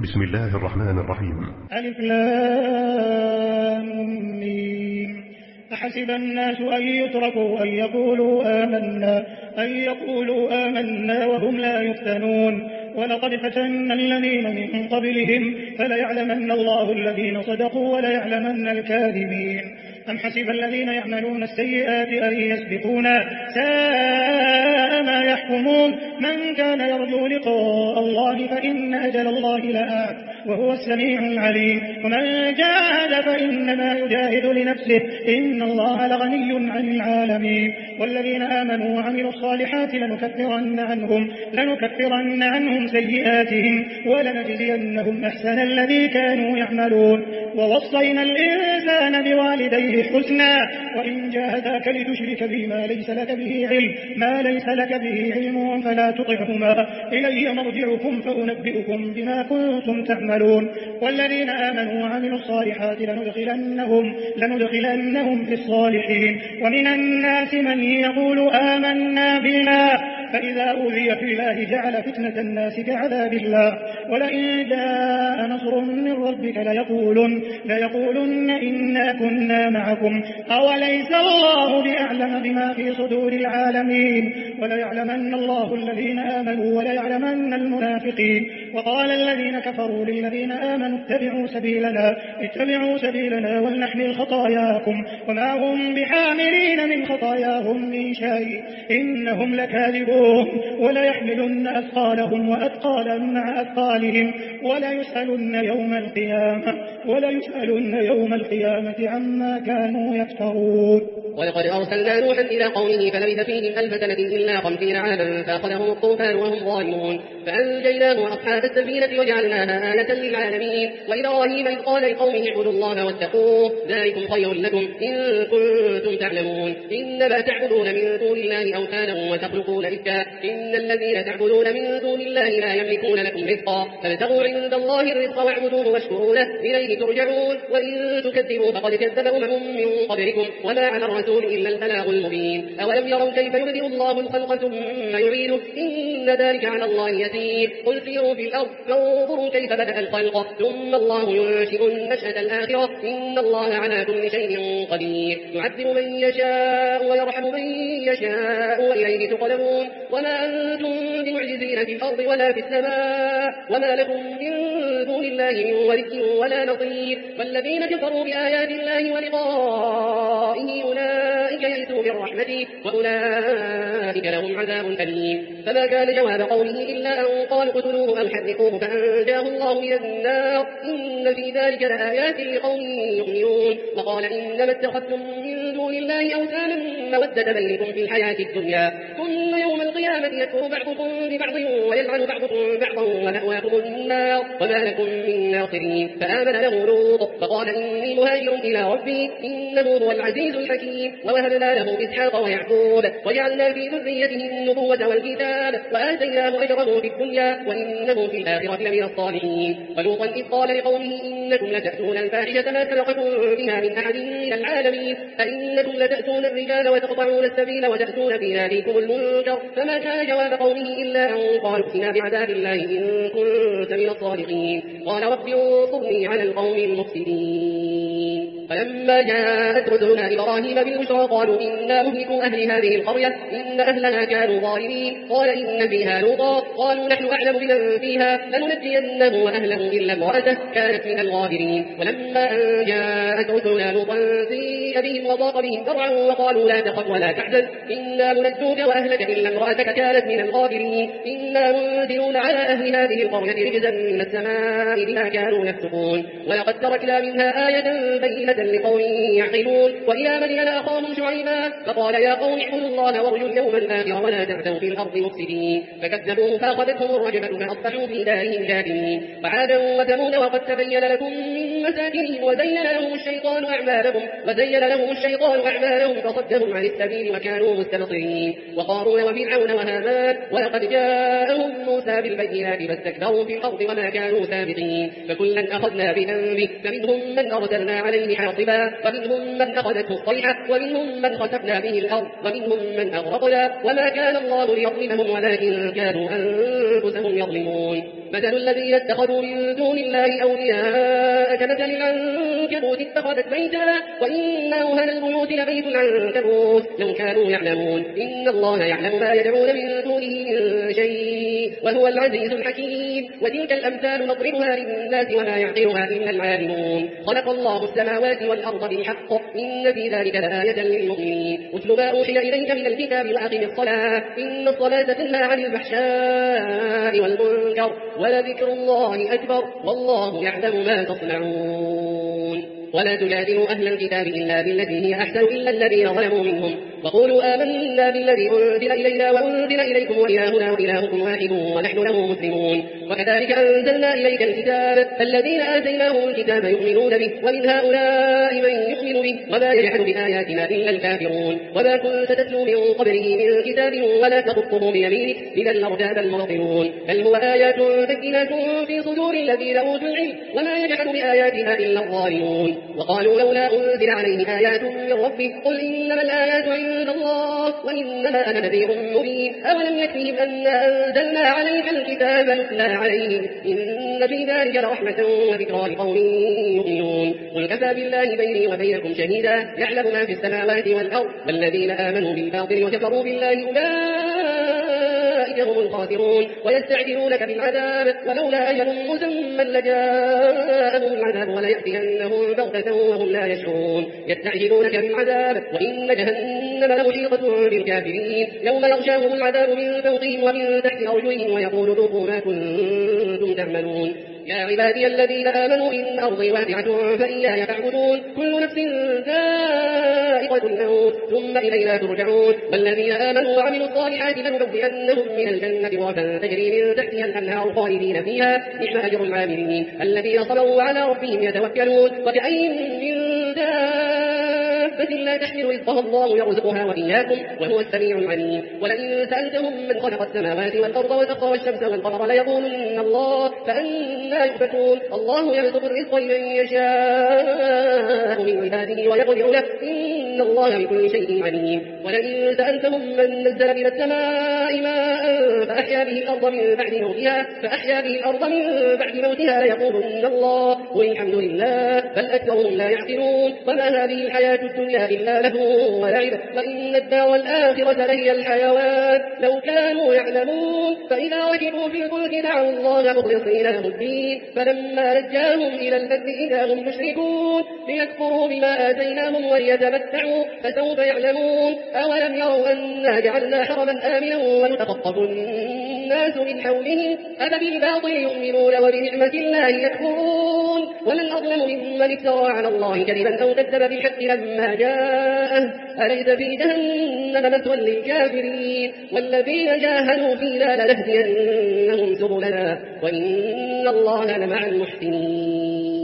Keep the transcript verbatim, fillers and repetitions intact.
بسم الله الرحمن الرحيم. ألف لام ميم. أحسب الناس أن يتركوا أن يقولوا آمنا أن يقولوا آمنا وهم لا يفتنون ولقد فتنا الذين من قبلهم فليعلمن الله الذين صدقوا وليعلمن الكاذبين. أم حسب الذين يعملون السيئات أن يسبقونا ساء ما يحكمون. من كان يرجو لقاء الله فإن أجل الله لآت وهو السميع العليم. ومن جاهد فإنما يجاهد لنفسه إن الله لغني عن العالمين. والذين آمنوا وعملوا الصالحات لنكفرن عنهم, لنكفرن عنهم سيئاتهم ولنجزينهم أحسن الذي كانوا يعملون. ووصينا الإنسان بوالديه حسنا وإن جاهداك لتشرك بي ما ليس لك به علم ما ليس لك به علم فلا تطعهما إلي مرجعكم فأنبئكم بما كنتم تعملون. والذين آمنوا وعملوا الصالحات لندخلنهم, لندخلنهم في الصالحين. ومن الناس من يقول آمنا بالله فإذا أوذي في الله جعل فتنة الناس كعذاب الله ولئن جاء نصر من ربك ليقولن, ليقولن إنا كنا معكم أوليس الله بأعلم بما في صدور العالمين. وليعلمن الله الذين آمنوا وليعلمن المنافقين. وقال الذين كفروا للذين آمنوا اتبعوا سبيلنا اتبعوا سبيلنا ولنحمل خطاياكم وما هم بحاملين من خطاياهم من شيء إنهم لكاذبون. وليحملن أثقالهم وأثقالا مع أثقالهم وليسألن يوم القيامة وليسألن يوم القيامة عما كانوا يفترون. ولقد أرسلنا نوحا إلى قومه فلبث فيهم ألف سنة إلا خمسين عاما فأخذهم الطوفان وهم ظالمون فأنجيناه وأصحاب السفينة وجعلناها آية للعالمين. وإبراهيم إذ قال لقومه اعبدوا الله واتقوه ذلكم خير لكم إن كنتم تعلمون. إنما تعبدون من دون الله أوثانا وتخلقون إفكا إن الذين تعبدون من دون الله لا يملكون لكم رزقا فابتغوا عند الله الرزق واعبدوه واشكروا له إليه ترجعون. وإن تكذبوا فقد كذب أمم من قبلكم وما على الرسول إلا البلاغ المبين. أولم يروا كيف يبدئ الله الخلق ثم يعيده إن ذلك على الله يسير. قل سيروا في الأرض فانظروا كيف بدأ الخلق ثم الله ينشئ النشأة الآخرة إن الله على كل شيء قدير. يعذب من يشاء ويرحم من يشاء وإليه تقلبون. وما أنتم بمعجزين في الأرض ولا في السماء وما لكم من دون الله من ولي ولا نصير. والذين كفروا بآيات الله ولقائه أولئك يئسوا من رحمته وأولئك لهم عذاب أليم. فما كان جواب قوله إلا أن قالوا اقتلوه أو حرقوه فأنجاه الله من النار إن في ذلك لآيات لقوم يؤمنون. وقال إنما اتخذتم من دون الله أوثانا مودة بينكم في الحياة الدنيا ثم يوم القيامة يكفر بعضكم ببعض ويلعن بعضكم بعضا ومأواكم النار وما لكم من ناصرين. فآمن له لوط فقال إني مهاجر إلى ربي إنه هو العزيز الحكيم. ووهبنا له إسحاق ويعقوب وجعلنا في ذريته النبوة والكتاب وآتيناه أجره في الدنيا وإنه في الآخرة لمن الصالحين. ولوطا إذ قال لقومه إنكم لتأتون الفاحشة ما سبقكم بها من أحد من العالمين أئنكم لتأتون الرجال وتقطعون السبيل وتأتون في ناديكم المنكر. فما كان جواب قومه إلا أن قالوا ائتنا بعذاب الله إن كنت من الصادقين. قال رب انصرني على القوم المفسدين. فلما جاءت رسلنا إبراهيم بالبشرى قالوا إنا مهلكوا أهل هذه القرية إن أهلها كانوا ظالمين. قال إن فيها لوطا قالوا نحن أعلم بمن فيها لننجينه وأهله إلا امرأته كانت من الغابرين. ولما أن جاءت رسلنا لوطا سيء بهم وضاق بهم ذرعا وقالوا لا تخف ولا تحزن إنا منجوك وأهلك إلا امرأتك كانت من الغابرين. إنا منزلون على أهل هذه القرية رجزا من السماء بما كانوا يفسقون. ولقد تركنا منها آية بينة لقوم يعقلون. وإلى مدين أخاهم شعيبا فقال يا قوم اعبدوا الله وارجوا اليوم الآخر ولا تعثوا في الأرض مفسدين. فكذبوه فأخذتهم الرجفة فأصبحوا في دارهم جاثمين. وعادا وثمود وقد تبين لكم من مساكنهم وزين لهم الشيطان أعمالهم وزين لهم الشيطان أعمالهم فصدهم عن السبيل وكانوا مستبصرين. وقارون وفرعون وهامان ولقد جاءهم موسى بالبينات فاستكبروا في الأرض وما كانوا سابقين. فكلا أخذنا بذنبه فمنهم من أرسلنا عليه حاصبا ومنهم من أخذته الصيحة ومنهم من خسفنا به الأرض ومنهم من أغرقنا وما كان الله ليظلمهم ولكن كانوا أنفسهم يظلمون. مثل الذين اتخذوا من دون الله أولياء كمثل العنكبوت اتخذت بيتا وإن أوهن البيوت لبيت العنكبوت لو كانوا يعلمون إن الله يعلم ما يدعون من دونه من شيء وهو العزيز الحكيم. وتلك الأمثال نضربها للناس وما يعقلها إلا العالمون. خلق الله السماوات والأرض بالحق إن في ذلك لآية للمؤمنين. اتل ما أوحي إليك من الكتاب وأقم الصلاة إن الصلاة تنهى عن الفحشاء والمنكر ولذكر الله أكبر والله يعلم ما تصنعون. ولا تجادلوا أهل الكتاب إلا بالتي هي أحسن إلا الذين ظلموا منهم وقولوا آمنا بالذي أنزل إلينا وأنزل إليكم وإلهنا وإلهكم واحد ونحن له مسلمون. وكذلك أنزلنا إليك الكتاب الذين آتيناهم الكتاب يؤمنون به ومن هؤلاء من يؤمن به وما يجحد بآياتنا إلا الكافرون. وما كنت تتلو من قبله من كتاب ولا تخطه بيمينك إذا لارتاب المبطلون. بل هو آيات بينات في صدور الذين أوتوا العلم وما يجحد بآياتنا إلا الظالمون. وقالوا لولا أنزل عليه آيات من ربه قل إنما الآيات عند الله وإنما أنا نذير مبين. أولم يكفهم أن أنزلنا عليك الكتاب نتلى عليهم إن في ذلك لرحمة وذكرى لقوم يؤمنون. قل كفى بالله بيني وبينكم شهيدا يعلم ما في السماوات والأرض والذين آمنوا بالباطل وكفروا بالله أولئك هم الخاسرون. ويستعجلونك بالعذاب ولولا أجل مسمى لجاءهم العذاب وليأتينهم بغتة وهم لا يشعرون. يستعجلونك بالعذاب وإن جهنم لمحيطة بالكافرين يوم يغشاهم العذاب من فوقهم ومن تحت أرجلهم ويقول ذوقوا ما كنتم تعملون. يا عبادي الذين آمنوا إن أرضي واسعة فإياي فاعبدون. كل نفس ذائقة الموت ثم إلينا ترجعون. والذين آمنوا وعملوا الصالحات لنبوئنهم من الجنة غرفا تجري من تحتها الأنهار خالدين فيها نعم أجر العاملين الذين صبروا على ربهم يتوكلون. وكأين من دابة لا تحمل رزقها الله يرزقها وإياكم وهو السميع العليم. ولئن سألتهم من خلق السماوات والأرض وسخر الشمس والقمر ليقولن الله فأنا يؤفكون. الله يبسط الرزق لمن يشاء من عباده ويقدر له إن الله بكل شيء عليم. ولئن سألتهم من نزل من السماء ماء فأحيا به الأرض من بعد موتها فأحيا به الأرض من بعد موتها ليقولن الله قل الحمد لله بل أكثرهم لا يعقلون. وما هذه الحياة الدنيا إلا له ولعب وإن الدار الآخرة لهي الحيوان لو كانوا يعلمون. فإذا ركبوا في الفلك دعوا الله مخلصين له الدين فلما نجاهم إلى البر إذا هم مشركون ليكفروا بما آتيناهم وليتمتعوا فسوف يعلمون. أولم يروا أنا جعلنا حرما آمنا ونتخطف الناس من حولهم أفبالباطل يؤمنون وبنعمة الله يكفرون. ومن أظلم ممن افترى على الله كذبا أو كذب بالحق لما جاءه أليس في جهنم مثوى للكافرين. والذين جاهدوا فينا لنهدينهم سبلنا وإن الله لمع المحسنين.